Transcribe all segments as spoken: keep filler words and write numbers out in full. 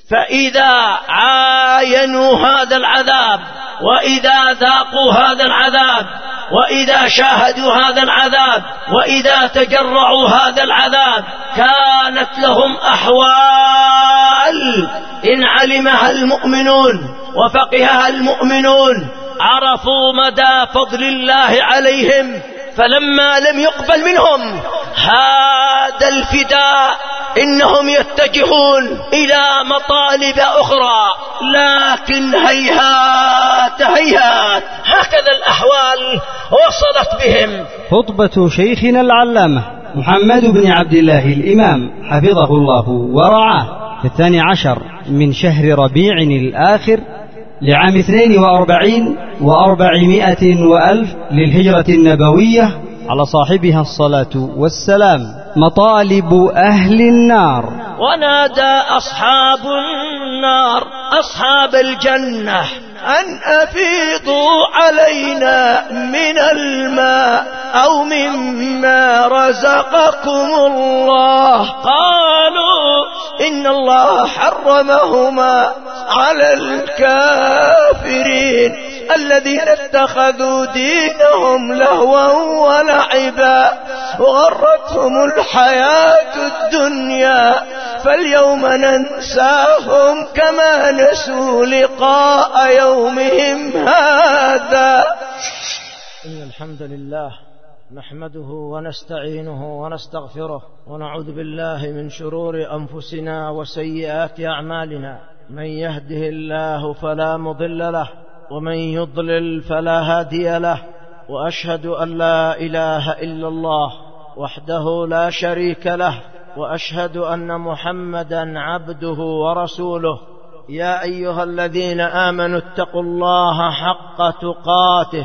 فإذا عاينوا هذا العذاب وإذا ذاقوا هذا العذاب وإذا شاهدوا هذا العذاب وإذا تجرعوا هذا العذاب كانت لهم أحوال إن علمها المؤمنون وفقهها المؤمنون عرفوا مدى فضل الله عليهم، فلما لم يقبل منهم هذا الفداء إنهم يتجهون إلى مطالب أخرى، لكن هيهات هيهات هكذا الأحوال وصلت بهم. خطبة شيخنا العلامة محمد بن عبد الله الإمام حفظه الله ورعاه في الثاني عشر من شهر ربيع الآخر لعام اثنين وأربعين وأربعمائة وألف للهجرة النبوية على صاحبها الصلاة والسلام. مطالب أهل النار. ونادى أصحاب النار أصحاب الجنة أن أفيضوا علينا من الماء أو مما رزقكم الله، قالوا إن الله حرمهما على الكافرين الذين اتخذوا دينهم لهوا ولعبا وغرتهم الحياة الدنيا فاليوم ننساهم كما نسوا لقاء يومهم هذا. إن الحمد لله نحمده ونستعينه ونستغفره ونعوذ بالله من شرور أنفسنا وسيئات أعمالنا، من يهده الله فلا مضل له ومن يضلل فلا هادي له، وأشهد أن لا إله إلا الله وحده لا شريك له، وأشهد أن محمدا عبده ورسوله. يا أيها الذين آمنوا اتقوا الله حق تقاته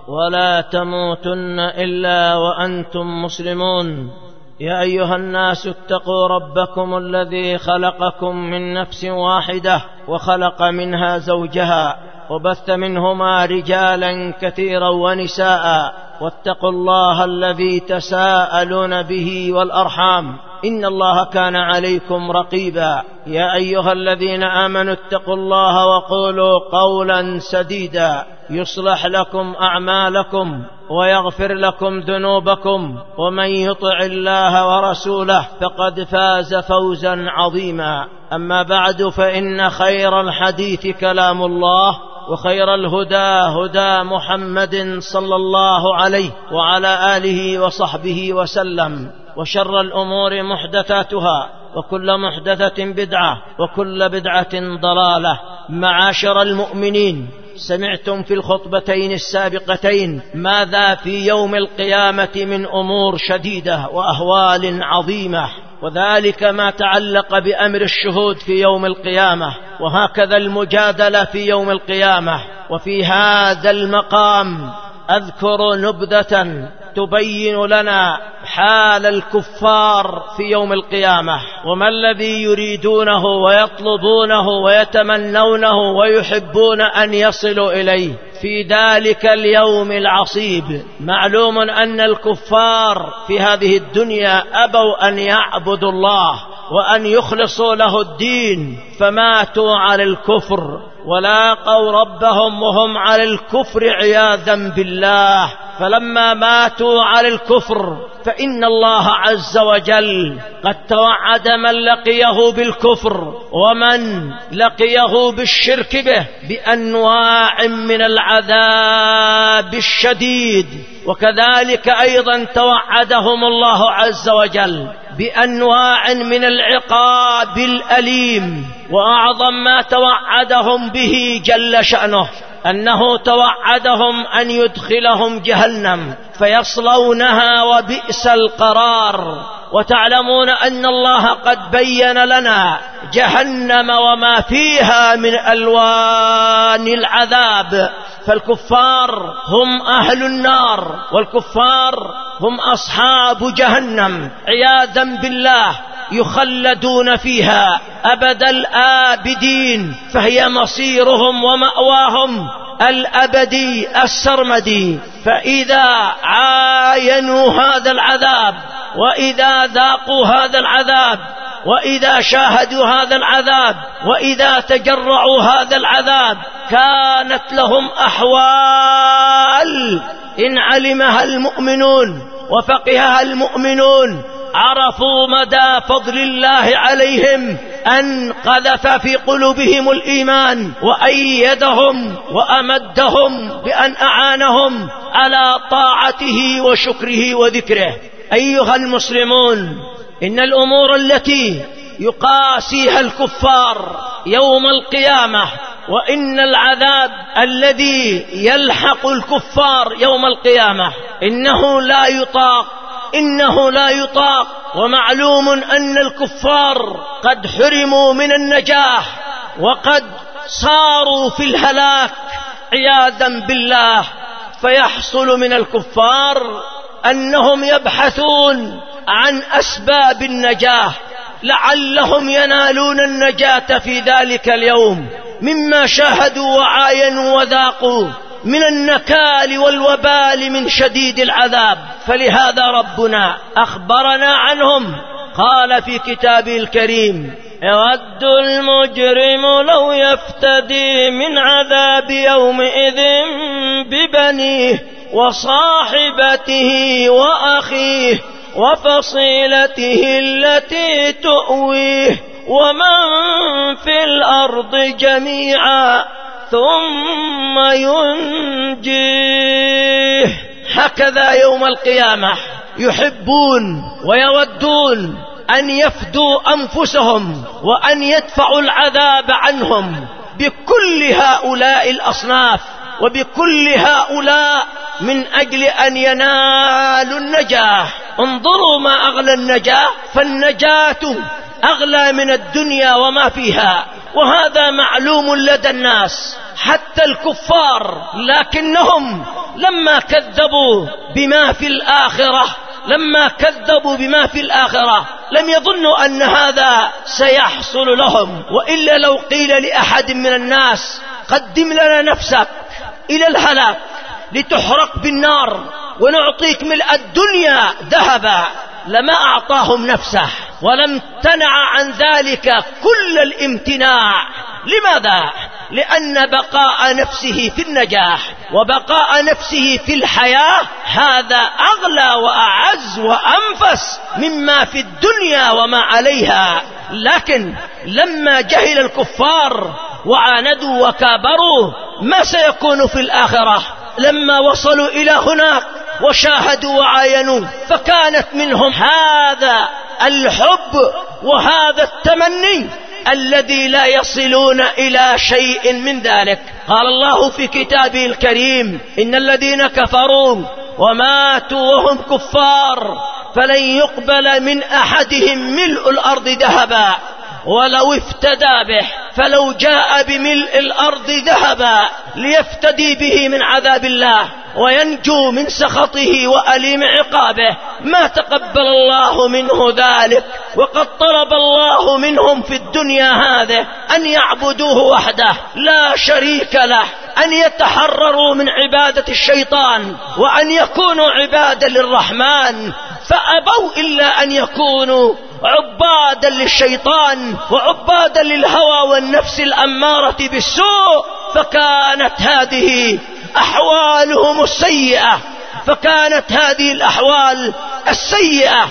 ولا تموتن إلا وأنتم مسلمون. يا أيها الناس اتقوا ربكم الذي خلقكم من نفس واحدة وخلق منها زوجها وبث منهما رجالا كثيرا ونساء، واتقوا الله الذي تساءلون به والأرحام إن الله كان عليكم رقيبا. يا أيها الذين آمنوا اتقوا الله وقولوا قولا سديدا يصلح لكم أعمالكم ويغفر لكم ذنوبكم، ومن يطع الله ورسوله فقد فاز فوزا عظيما. أما بعد، فإن خير الحديث كلام الله، وخير الهدى هدى محمد صلى الله عليه وعلى آله وصحبه وسلم، وشر الأمور محدثاتها وكل محدثة بدعة وكل بدعة ضلالة. معاشر المؤمنين، سمعتم في الخطبتين السابقتين ماذا في يوم القيامة من أمور شديدة وأهوال عظيمة، وذلك ما تعلق بأمر الشهود في يوم القيامة، وهكذا المجادلة في يوم القيامة. وفي هذا المقام أذكر نبذة تبين لنا حال الكفار في يوم القيامة، وما الذي يريدونه ويطلبونه ويتمنونه ويحبون أن يصلوا إليه في ذلك اليوم العصيب. معلوم أن الكفار في هذه الدنيا أبوا أن يعبدوا الله وأن يخلصوا له الدين، فماتوا على الكفر ولاقوا ربهم وهم على الكفر عياذا بالله. فلما ماتوا على الكفر فإن الله عز وجل قد توعد من لقيه بالكفر ومن لقيه بالشرك به بأنواع من العذاب الشديد، وكذلك أيضا توعدهم الله عز وجل بأنواع من العقاب الأليم. وأعظم ما توعدهم به جل شأنه أنه توعدهم أن يدخلهم جهنم فيصلونها وبئس القرار. وتعلمون أن الله قد بين لنا جهنم وما فيها من ألوان العذاب، فالكفار هم أهل النار، والكفار هم أصحاب جهنم عياذا بالله، يخلدون فيها أبد الآبدين، فهي مصيرهم ومأواهم الأبدي السرمدي. فإذا عاينوا هذا العذاب وإذا ذاقوا هذا العذاب وإذا شاهدوا هذا العذاب وإذا تجرعوا هذا العذاب كانت لهم أحوال إن علمها المؤمنون وفقهها المؤمنون عرفوا مدى فضل الله عليهم أن قذف في قلوبهم الإيمان وأيدهم وأمدهم بأن أعانهم على طاعته وشكره وذكره. أيها المسلمون، إن الأمور التي يقاسيها الكفار يوم القيامة وإن العذاب الذي يلحق الكفار يوم القيامة إنه لا يطاق إنه لا يطاق. ومعلوم أن الكفار قد حرموا من النجاح وقد صاروا في الهلاك عياذا بالله. فيحصل من الكفار أنهم يبحثون عن أسباب النجاة لعلهم ينالون النجاة في ذلك اليوم مما شاهدوا وعاينوا وذاقوا من النكال والوبال من شديد العذاب. فلهذا ربنا أخبرنا عنهم، قال في كتابه الكريم: يود المجرم لو يفتدي من عذاب يومئذ ببنيه وصاحبته وأخيه وفصيلته التي تؤويه ومن في الأرض جميعا ثم ينجيه. هكذا يوم القيامة يحبون ويودون أن يفدوا أنفسهم وأن يدفعوا العذاب عنهم بكل هؤلاء الأصناف وبكل هؤلاء من أجل أن ينالوا النجاة. انظروا ما أغلى النجاة، فالنجاة أغلى من الدنيا وما فيها، وهذا معلوم لدى الناس حتى الكفار. لكنهم لما كذبوا بما في الآخرة لما كذبوا بما في الآخرة لم يظنوا أن هذا سيحصل لهم. وإلا لو قيل لأحد من الناس قدم لنا نفسك إلى الهلاك لتحرق بالنار ونعطيك ملء الدنيا ذهبا لما أعطاهم نفسه، ولم تنع عن ذلك كل الامتناع. لماذا؟ لأن بقاء نفسه في النجاح وبقاء نفسه في الحياة هذا أغلى وأعز وأنفس مما في الدنيا وما عليها. لكن لما جهل الكفار وعاندوا وكابروا ما سيكون في الآخرة، لما وصلوا إلى هناك وشاهدوا وعاينوا فكانت منهم هذا الحب وهذا التمني الذي لا يصلون إلى شيء من ذلك. قال الله في كتابه الكريم: إن الذين كفروا وماتوا وهم كفار فلن يقبل من أحدهم ملء الأرض ذهبا ولو افتدى به، فلو جاء بملء الأرض ذهبا ليفتدي به من عذاب الله وينجو من سخطه وأليم عقابه ما تقبل الله منه ذلك. وقد طلب الله منهم في الدنيا هذه أن يعبدوه وحده لا شريك له، أن يتحرروا من عبادة الشيطان وأن يكونوا عبادا للرحمن، فأبوا إلا أن يكونوا عبادا للشيطان وعبادا للهوى والنفس الأمارة بالسوء. فكانت هذه أحوالهم السيئة فكانت هذه الأحوال السيئة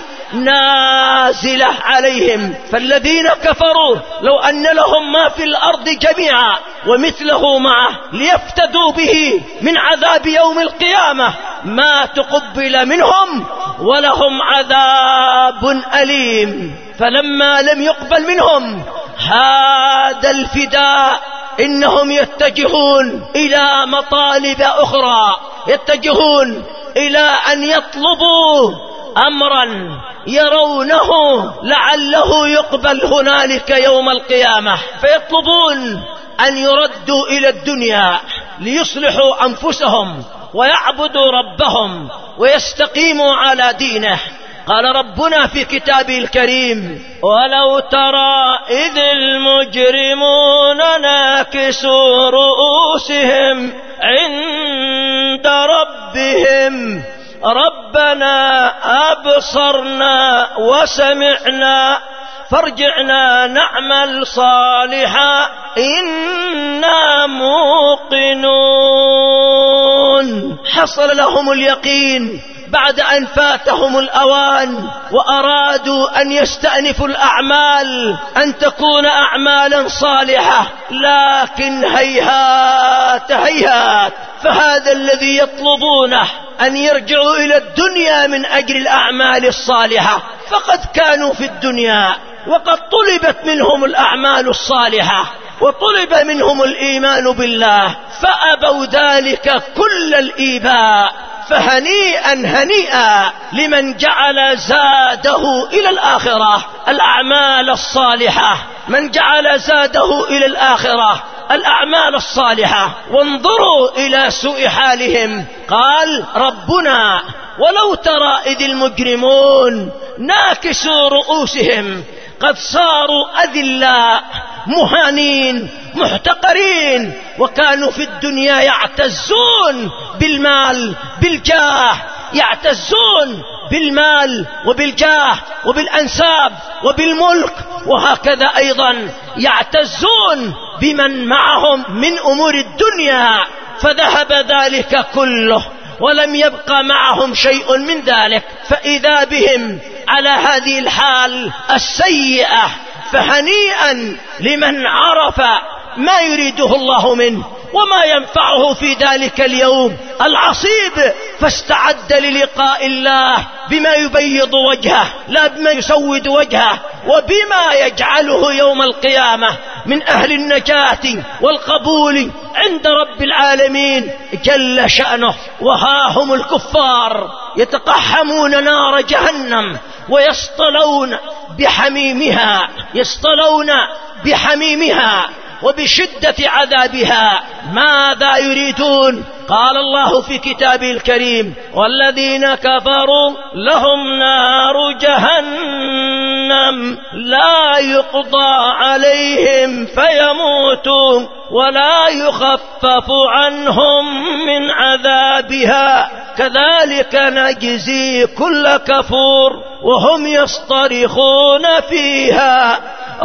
نازلة عليهم. فالذين كفروا لو أن لهم ما في الأرض جميعا ومثله معه ليفتدوا به من عذاب يوم القيامة ما تقبل منهم ولهم عذاب أليم. فلما لم يقبل منهم هذا الفداء إنهم يتجهون إلى مطالب أخرى، يتجهون إلى أن يطلبوا أمرا يرونه لعله يقبل هنالك يوم القيامة، فيطلبون أن يردوا إلى الدنيا ليصلحوا أنفسهم ويعبدوا ربهم ويستقيموا على دينه. قال ربنا في كتابه الكريم: ولو ترى إذ المجرمون ناكسوا رؤوسهم عند ربهم ربنا أبصرنا وسمعنا فارجعنا نعمل صالحا إنا موقنون. حصل لهم اليقين بعد أن فاتهم الأوان وأرادوا أن يستأنفوا الأعمال، أن تكون أعمالا صالحة، لكن هيهات هيهات. فهذا الذي يطلبونه أن يرجعوا إلى الدنيا من أجل الأعمال الصالحة، فقد كانوا في الدنيا وقد طلبت منهم الأعمال الصالحة وطلب منهم الإيمان بالله، فأبوا ذلك كل الإيباء. فهنيئا هنيئا لمن جعل زاده إلى الآخرة الأعمال الصالحة، من جعل زاده إلى الآخرة الأعمال الصالحة. وانظروا إلى سوء حالهم. قال ربنا: ولو ترى إذ المجرمون ناكسوا رؤوسهم قد صاروا أذلاء مهانين محتقرين، وكانوا في الدنيا يعتزون بالمال بالجاه، يعتزون بالمال وبالجاه وبالأنساب وبالملك، وهكذا أيضا يعتزون بمن معهم من أمور الدنيا. فذهب ذلك كله ولم يبقى معهم شيء من ذلك، فإذا بهم على هذه الحال السيئة. فهنيئا لمن عرف ما يريده الله منه وما ينفعه في ذلك اليوم العصيب، فاستعد للقاء الله بما يبيض وجهه لا بما يسود وجهه، وبما يجعله يوم القيامة من أهل النجاة والقبول عند رب العالمين جل شأنه. وها هم الكفار يتقحمون نار جهنم ويصطلون بحميمها، يصطلون بحميمها وبشدة عذابها. ماذا يريدون؟ قال الله في كتابه الكريم: والذين كفروا لهم نار جهنم لا يقضى عليهم فيموتوا ولا يخفف عنهم من عذابها كذلك نجزي كل كفور وهم يصطرخون فيها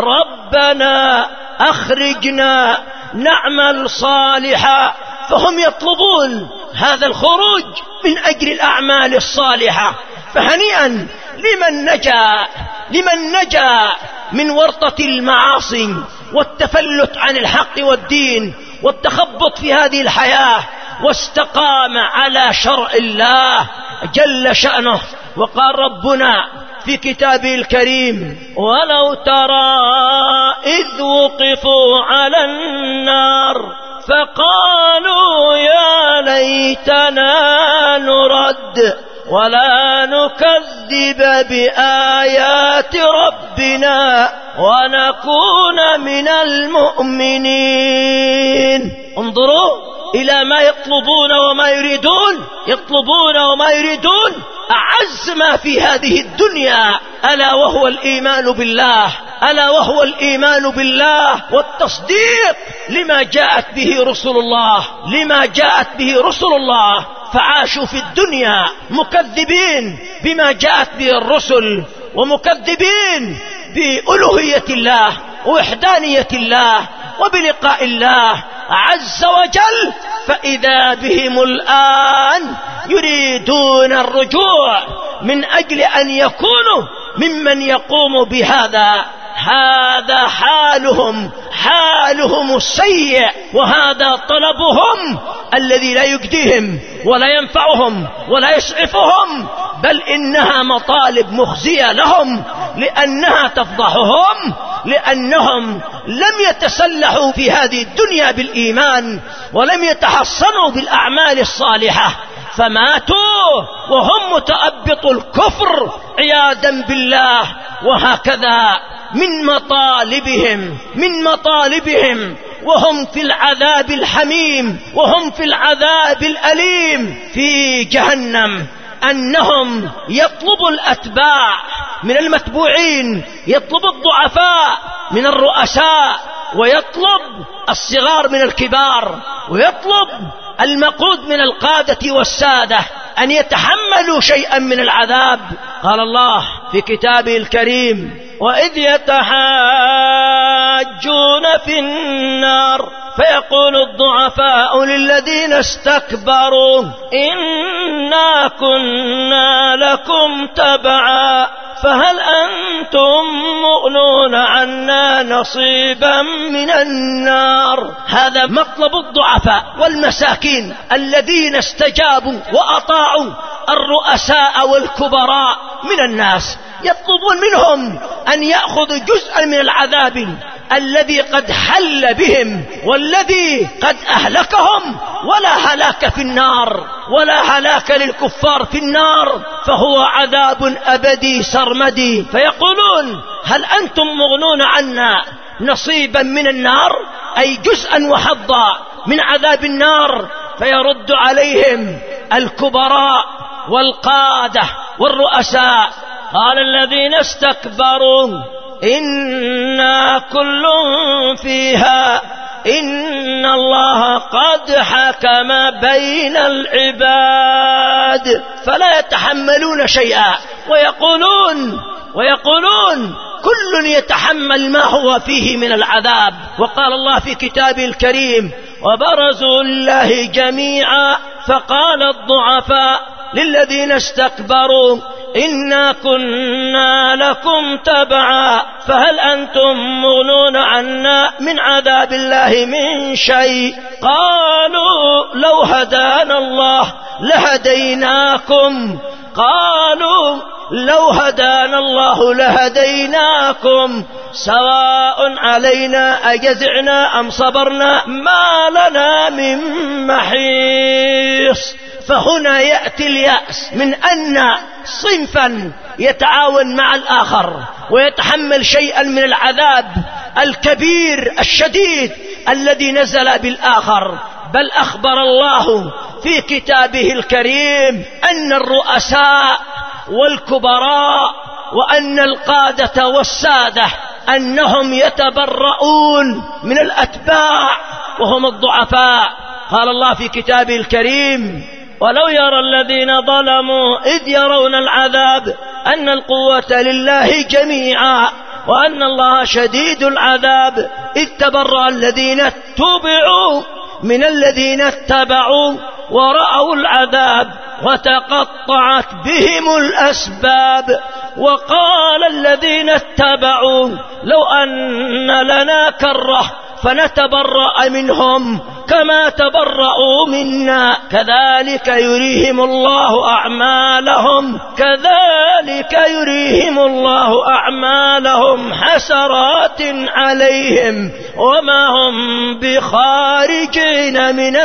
ربنا أخرجنا نعمل صالحا. فهم يطلبون هذا الخروج من أجل الأعمال الصالحة. فهنيئا لمن نجا لمن نجا من ورطة المعاصي والتفلت عن الحق والدين والتخبط في هذه الحياة، واستقام على شرع الله جل شأنه. وقال ربنا في كتابه الكريم: ولو ترى إذ وقفوا على النار فقالوا يا ليتنا نرد ولا نكذب بآيات ربنا ونكون من المؤمنين. انظروا إلى ما يطلبون وما يريدون، يطلبون وما يريدون أعز ما في هذه الدنيا، ألا وهو الإيمان بالله، ألا وهو الإيمان بالله والتصديق لما جاءت به رسل الله، لما جاءت به رسل الله. فعاشوا في الدنيا مكذبين بما جاءت به الرسل، ومكذبين بألوهية الله ووحدانية الله وبلقاء الله عز وجل. فإذا بهم الآن يريدون الرجوع من أجل أن يكونوا ممن يقوم بهذا. هذا حالهم، حالهم السيء، وهذا طلبهم الذي لا يجديهم ولا ينفعهم ولا يسعفهم، بل إنها مطالب مخزية لهم، لأنها تفضحهم، لأنهم لم يتسلحوا في هذه الدنيا بالإيمان ولم يتحصنوا بالأعمال الصالحة، فماتوا وهم متأبط الكفر عياذا بالله. وهكذا من مطالبهم من مطالبهم وهم في العذاب الحميم وهم في العذاب الأليم في جهنم، أنهم يطلب الأتباع من المتبوعين، يطلب الضعفاء من الرؤساء، ويطلب الصغار من الكبار، ويطلب المقود من القادة والسادة أن يتحملوا شيئا من العذاب. قال الله في كتابه الكريم: وإذ يتحاجون في النار فيقول الضعفاء للذين استكبروا إنا كنا لكم تبعا فهل أنتم مغنون عنا نصيبا من النار. هذا مطلب الضعفاء والمساكين الذين استجابوا وأطاعوا الرؤساء والكبراء من الناس، يطلبون منهم أن يأخذوا جزءا من العذاب الذي قد حل بهم والذي قد أهلكهم، ولا هلاك في النار ولا هلاك للكفار في النار، فهو عذاب أبدي سرمدي. فيقولون هل أنتم مغنون عنا نصيبا من النار، أي جزءا وحظا من عذاب النار؟ فيرد عليهم الكبراء والقادة والرؤساء قال الذين استكبروا إنا كل فيها إن الله قد حكم بين العباد، فلا يتحملون شيئا ويقولون ويقولون كل يتحمل ما هو فيه من العذاب. وقال الله في كتابه الكريم وبرزوا لله جميعا فقال الضعفاء للذين استكبروا إنا كنا لكم تبعا فهل أنتم مغنون عنا من عذاب الله من شيء. قالوا لو هدانا الله لهديناكم قالوا لو هدانا الله لهديناكم سواء علينا أجزعنا أم صبرنا ما لنا من محيص. فهنا يأتي اليأس من أن صنفا يتعاون مع الآخر ويتحمل شيئا من العذاب الكبير الشديد الذي نزل بالآخر، بل أخبر الله في كتابه الكريم أن الرؤساء والكبراء وأن القادة والسادة أنهم يتبرؤون من الأتباع وهم الضعفاء. قال الله في كتابه الكريم ولو يرى الذين ظلموا إذ يرون العذاب أن القوة لله جميعا وأن الله شديد العذاب إذ تبرأ الذين اتبعوا من الذين اتبعوا ورأوا العذاب وتقطعت بهم الأسباب. وقال الذين اتبعوا لو أن لنا كرة فنتبرأ منهم كما تبرأوا منا كذلك يريهم الله أعمالهم كذلك يريهم الله أعمالهم حسرات عليهم وما هم بخارجين من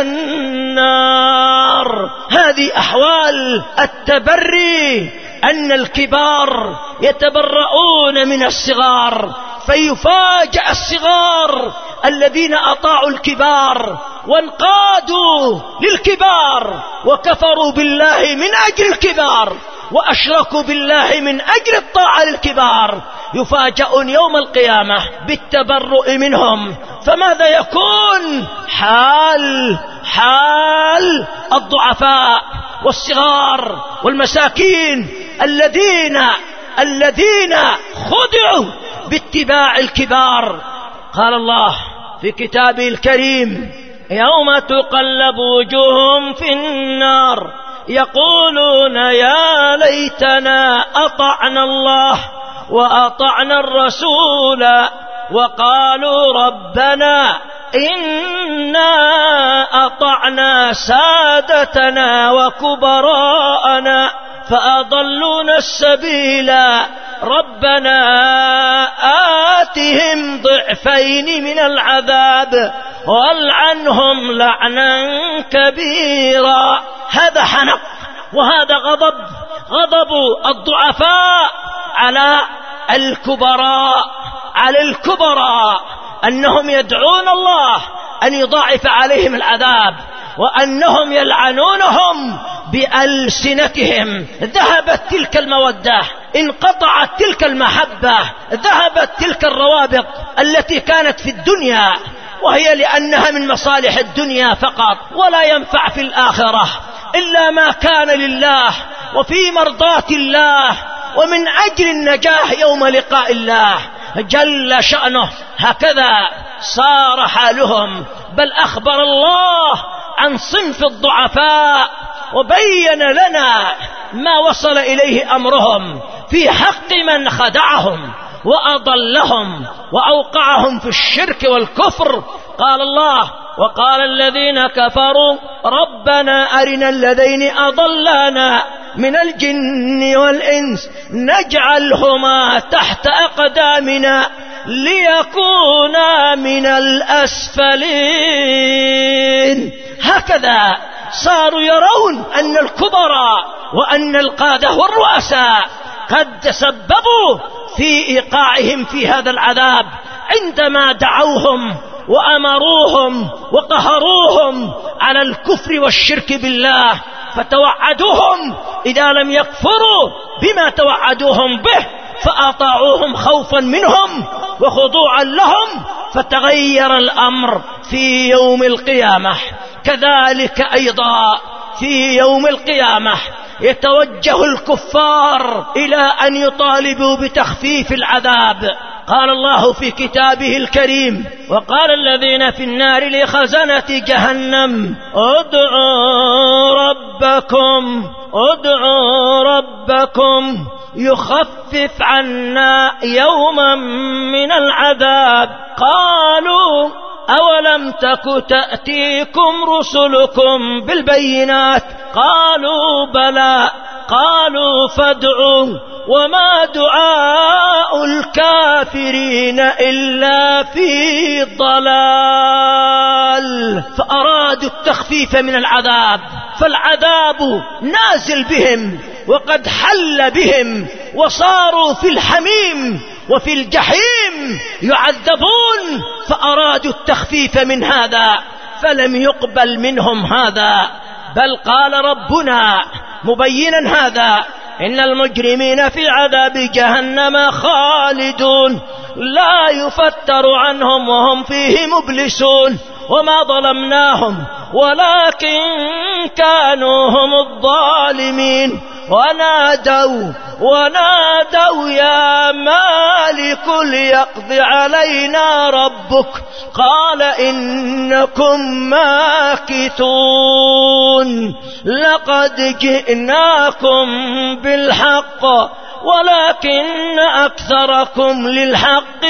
النار. هذه أحوال التبري، أن الكبار يتبرؤون من الصغار، فيفاجأ الصغار الذين أطاعوا الكبار وانقادوا للكبار وكفروا بالله من أجل الكبار وأشركوا بالله من أجل الطاعة للكبار، يفاجئون يوم القيامة بالتبرؤ منهم. فماذا يكون حال حال الضعفاء والصغار والمساكين الذين الذين خدعوا باتباع الكبار؟ قال الله في كتابه الكريم يوم تقلب وجوههم في النار يقولون يا ليتنا أطعنا الله وأطعنا الرسول وقالوا ربنا إنا أطعنا سادتنا وكبراءنا فأضلونا السبيل ربنا آتهم ضعفين من العذاب والعنهم لعنا كبيرا. هذا حنق وهذا غضب، غضب الضعفاء على الكبراء على الكبراء أنهم يدعون الله أن يضاعف عليهم العذاب وأنهم يلعنونهم بألسنتهم. ذهبت تلك المودة، انقطعت تلك المحبة، ذهبت تلك الروابط التي كانت في الدنيا، وهي لأنها من مصالح الدنيا فقط، ولا ينفع في الآخرة إلا ما كان لله وفي مرضاة الله ومن أجل النجاح يوم لقاء الله جل شأنه. هكذا صار حالهم. بل أخبر الله عن صنف الضعفاء وبين لنا ما وصل إليه أمرهم في حق من خدعهم وأضلهم وأوقعهم في الشرك والكفر. قال الله: وقال الذين كفروا ربنا أرنا الذين أضلانا من الجن والإنس نجعلهما تحت أقدامنا ليكونا من الأسفلين. هكذا صاروا يرون أن الكبراء وأن القادة والرؤساء قد تسببوا في إيقاعهم في هذا العذاب عندما دعوهم وأمروهم وقهروهم على الكفر والشرك بالله، فتوعدوهم إذا لم يكفروا بما توعدوهم به فأطاعوهم خوفا منهم وخضوعا لهم، فتغير الأمر في يوم القيامة. كذلك أيضا في يوم القيامة يتوجه الكفار إلى أن يطالبوا بتخفيف العذاب. قال الله في كتابه الكريم: وقال الذين في النار لخزنة جهنم ادعوا ربكم ادعوا ربكم يخفف عنا يوما من العذاب. قالوا أولم تك تأتيكم رسلكم بالبينات؟ قالوا بلى. قالوا فادعوا وما دعاء الكافرين إلا في ضلال. فأرادوا التخفيف من العذاب، فالعذاب نازل بهم وقد حل بهم وصاروا في الحميم وفي الجحيم يعذبون، فأرادوا التخفيف من هذا فلم يقبل منهم هذا. بل قال ربنا مبينا هذا: إن المجرمين في عذاب جهنم خالدون لا يفتر عنهم وهم فيه مبلسون. وما ظلمناهم ولكن كانوا هم الظالمين. ونادوا ونادوا يا مالك ليقض علينا ربك قال إنكم ماكثون. لقد جئناكم بالحق ولكن أكثركم للحق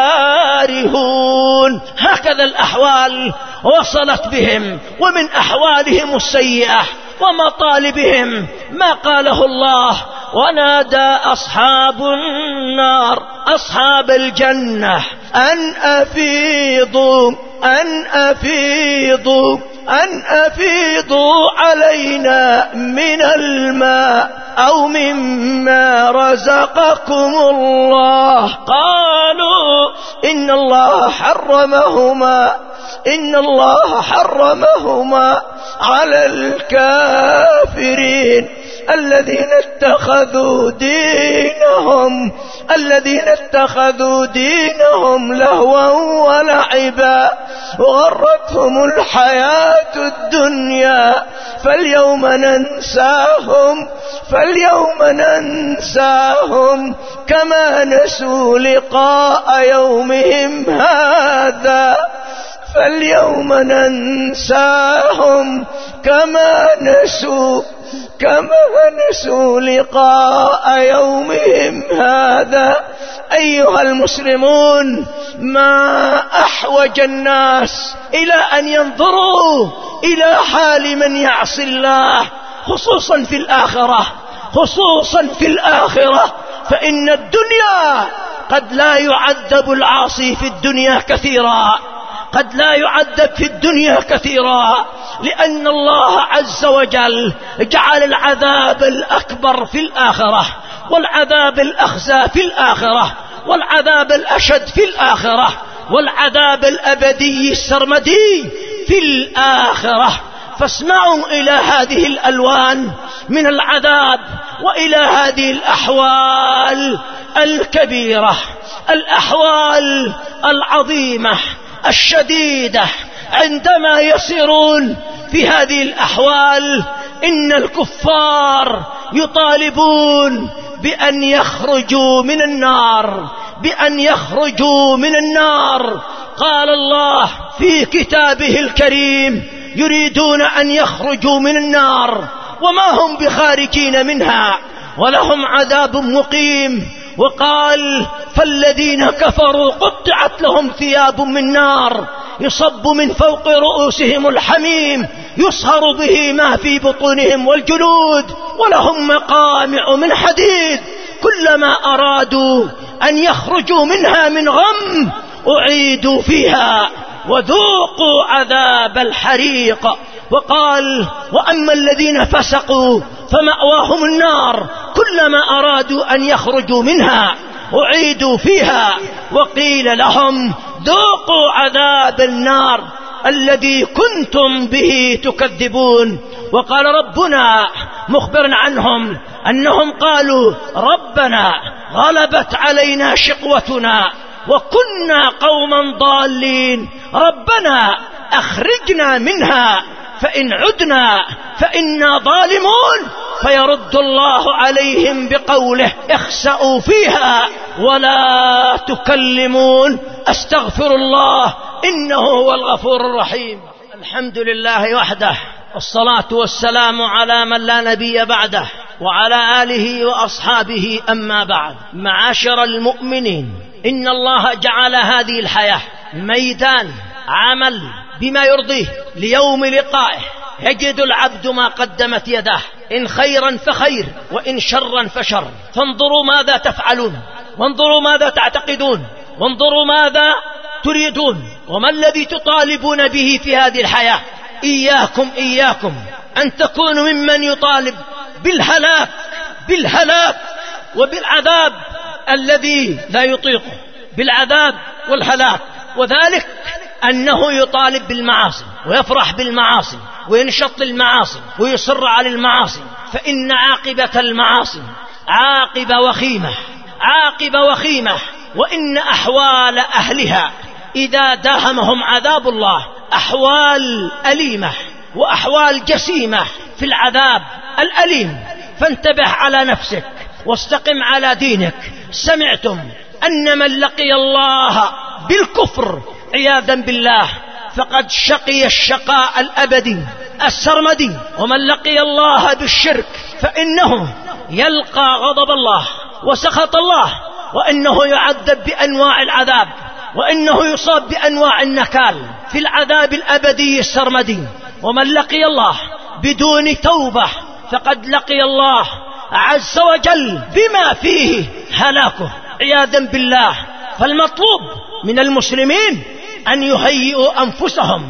كارهون. هكذا الأحوال وصلت بهم، ومن أحوالهم السيئة ومطالبهم ما قاله الله: ونادى أصحاب النار أصحاب الجنة أن أفيضوا أن أفيضوا أن أفيضوا علينا من الماء أو مما رزقكم الله. قالوا إن الله حرمهما إن الله حرمهما على الكافرين الذين اتخذوا دينهم الذين اتخذوا دينهم لهوا ولعبا وغرتهم الحياة الدنيا فاليوم ننساهم فاليوم ننساهم كما نسوا لقاء يومهم هذا فاليوم ننساهم كما نسوا كما نسوا لقاء يومهم هذا. أيها المسلمون، ما أحوج الناس إلى أن ينظروا إلى حال من يعصي الله، خصوصا في الآخرة خصوصا في الآخرة فإن الدنيا قد لا يعذب العاصي في الدنيا كثيرا قد لا يعذب في الدنيا كثيرا لأن الله عز وجل جعل العذاب الأكبر في الآخرة، والعذاب الأخزى في الآخرة، والعذاب الأشد في الآخرة، والعذاب الأبدي السرمدي في الآخرة. فاسمعوا إلى هذه الألوان من العذاب وإلى هذه الأحوال الكبيرة، الأحوال العظيمة الشديدة. عندما يصيرون في هذه الأحوال إن الكفار يطالبون بأن يخرجوا من النار، بأن يخرجوا من النار. قال الله في كتابه الكريم: يريدون أن يخرجوا من النار وما هم بخارجين منها ولهم عذاب مقيم. وقال: فالذين كفروا قطعت لهم ثياب من نار يصب من فوق رؤوسهم الحميم يصهر به ما في بطونهم والجلود ولهم مقامع من حديد كلما أرادوا أن يخرجوا منها من غم أعيدوا فيها وذوقوا عذاب الحريق. وقال: وأما الذين فسقوا فمأواهم النار كلما أرادوا أن يخرجوا منها أعيدوا فيها وقيل لهم ذوقوا عذاب النار الذي كنتم به تكذبون. وقال ربنا مخبرا عنهم أنهم قالوا: ربنا غلبت علينا شقوتنا وكنا قوما ضالين، ربنا أخرجنا منها فإن عدنا فإنا ظالمون. فيرد الله عليهم بقوله: اخسأوا فيها ولا تكلمون، أستغفر الله إنه هو الغفور الرحيم. الحمد لله وحده، والصلاة والسلام على من لا نبي بعده وعلى آله وأصحابه. أما بعد، معاشر المؤمنين، إن الله جعل هذه الحياة ميدان عمل بما يرضيه ليوم لقائه، يجد العبد ما قدمت يداه، إن خيرا فخير وإن شرا فشر. فانظروا ماذا تفعلون، وانظروا ماذا تعتقدون، وانظروا ماذا تريدون، وما الذي تطالبون به في هذه الحياة. إياكم إياكم أن تكونوا ممن يطالب بالهلاك بالهلاك وبالعذاب الذي لا يطيقه، بالعذاب والهلاك. وذلك أنه يطالب بالمعاصي ويفرح بالمعاصي وينشط للمعاصي ويصر على المعاصي، فإن عاقبة المعاصي عاقبة وخيمة، عاقبة وخيمة. وإن أحوال أهلها إذا داهمهم عذاب الله أحوال أليمة وأحوال جسيمة في العذاب الأليم. فانتبه على نفسك واستقم على دينك. سمعتم أن من لقي الله بالكفر عياذا بالله فقد شقي الشقاء الأبدي السرمدي، ومن لقي الله بالشرك فإنه يلقى غضب الله وسخط الله، وإنه يعذب بأنواع العذاب، وإنه يصاب بأنواع النكال في العذاب الأبدي السرمدي. ومن لقي الله بدون توبة فقد لقي الله عز وجل بما فيه هلاكه عياذا بالله. فالمطلوب من المسلمين أن يهيئوا أنفسهم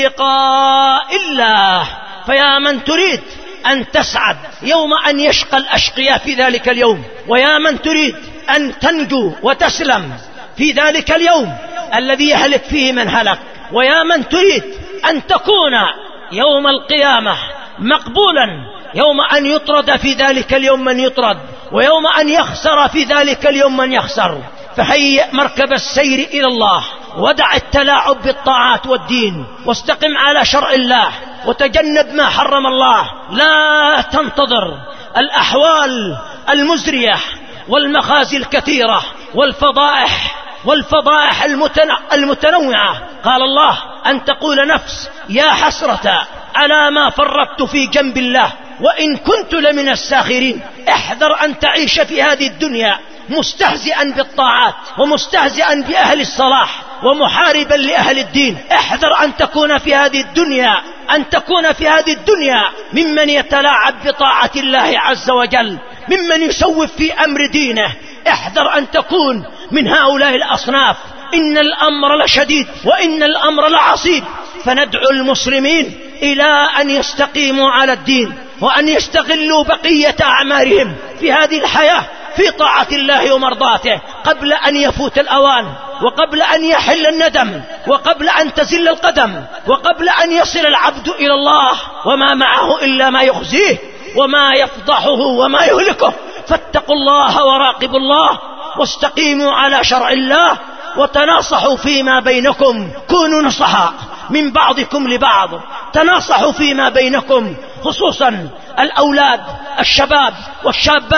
للقاء الله. فيا من تريد أن تسعد يوم أن يشقى الأشقياء في ذلك اليوم، ويا من تريد أن تنجو وتسلم في ذلك اليوم الذي يهلك فيه من هلك، ويا من تريد أن تكون يوم القيامة مقبولا، يوم أن يطرد في ذلك اليوم من يطرد، ويوم أن يخسر في ذلك اليوم من يخسر، فهيئ مركب السير إلى الله، ودع التلاعب بالطاعات والدين، واستقم على شرع الله، وتجنب ما حرم الله. لا تنتظر الأحوال المزرية والمخازي الكثيرة والفضائح والفضائح المتنوعة. قال الله: أن تقول نفس يا حسرة على ما فرطت في جنب الله وإن كنت لمن الساخرين. احذر أن تعيش في هذه الدنيا مستهزئا بالطاعات ومستهزئا بأهل الصلاح ومحاربا لأهل الدين. احذر أن تكون في هذه الدنيا أن تكون في هذه الدنيا ممن يتلاعب بطاعة الله عز وجل، ممن يسوف في أمر دينه. احذر أن تكون من هؤلاء الأصناف. إن الأمر لشديد وإن الأمر لعصيب. فندعو المسلمين إلى أن يستقيموا على الدين، وأن يستغلوا بقية أعمارهم في هذه الحياة في طاعة الله ومرضاته قبل أن يفوت الأوان، وقبل أن يحل الندم، وقبل أن تزل القدم، وقبل أن يصل العبد إلى الله وما معه إلا ما يخزيه وما يفضحه وما يهلكه. فاتقوا الله وراقبوا الله، واستقيموا على شرع الله، وتناصحوا فيما بينكم. كونوا نصحاء من بعضكم لبعض، تناصحوا فيما بينكم، خصوصا الأولاد الشباب والشابات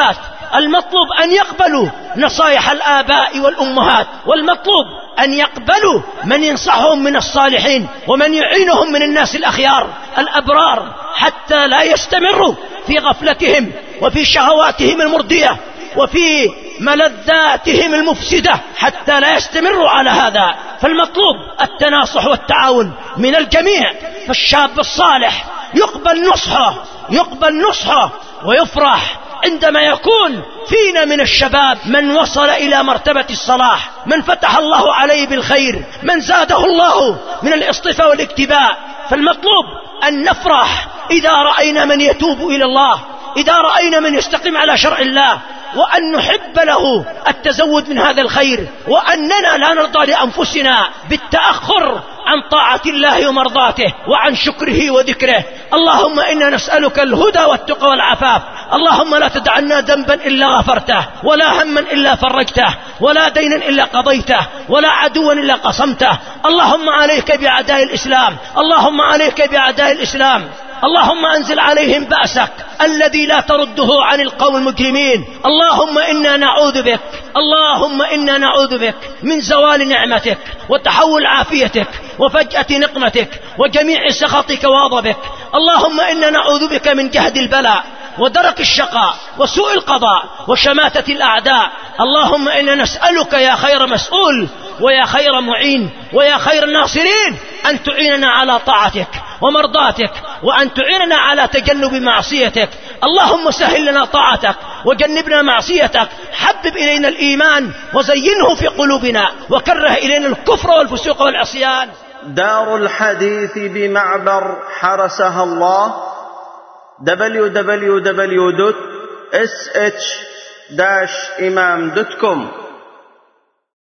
المطلوب أن يقبلوا نصائح الآباء والأمهات، والمطلوب أن يقبلوا من ينصحهم من الصالحين ومن يعينهم من الناس الأخيار الأبرار، حتى لا يستمروا في غفلتهم وفي شهواتهم المردية وفي ملذاتهم المفسدة، حتى لا يستمروا على هذا. فالمطلوب التناصح والتعاون من الجميع. فالشاب الصالح يقبل نصحه يقبل نصحه ويفرح عندما يكون فينا من الشباب من وصل إلى مرتبة الصلاح، من فتح الله عليه بالخير، من زاده الله من الاصطفاء والاكتباء. فالمطلوب أن نفرح إذا رأينا من يتوب إلى الله، إذا رأينا من يستقيم على شرع الله، وأن نحب له التزود من هذا الخير، وأننا لا نرضى لأنفسنا بالتأخر عن طاعة الله ومرضاته وعن شكره وذكره. اللهم إنا نسألك الهدى والتقى والعفاف. اللهم لا تدع لنا ذنبا إلا غفرته، ولا هما إلا فرجته، ولا دينا إلا قضيته، ولا عدوا إلا قصمته. اللهم عليك بأعداء الإسلام، اللهم عليك بأعداء الإسلام. اللهم أنزل عليهم بأسك الذي لا ترده عن القوم المجرمين. اللهم إنا نعوذ بك اللهم إنا نعوذ بك من زوال نعمتك وتحول عافيتك وفجأة نقمتك وجميع سخطك وغضبك. اللهم إنا نعوذ بك من جهد البلاء ودرك الشقاء وسوء القضاء وشماتة الأعداء. اللهم إنا نسألك يا خير مسؤول ويا خير معين ويا خير الناصرين أن تعيننا على طاعتك ومرضاتك، وأن تعيننا على تجنب معصيتك. اللهم سهل لنا طاعتك وجنبنا معصيتك. حبب إلينا الإيمان وزينه في قلوبنا، وكره إلينا الكفر والفسوق والعصيان. دار الحديث بمعبر حرسها الله دبليو دبليو دبليو دوت اس اتش داش إمام دوت كوم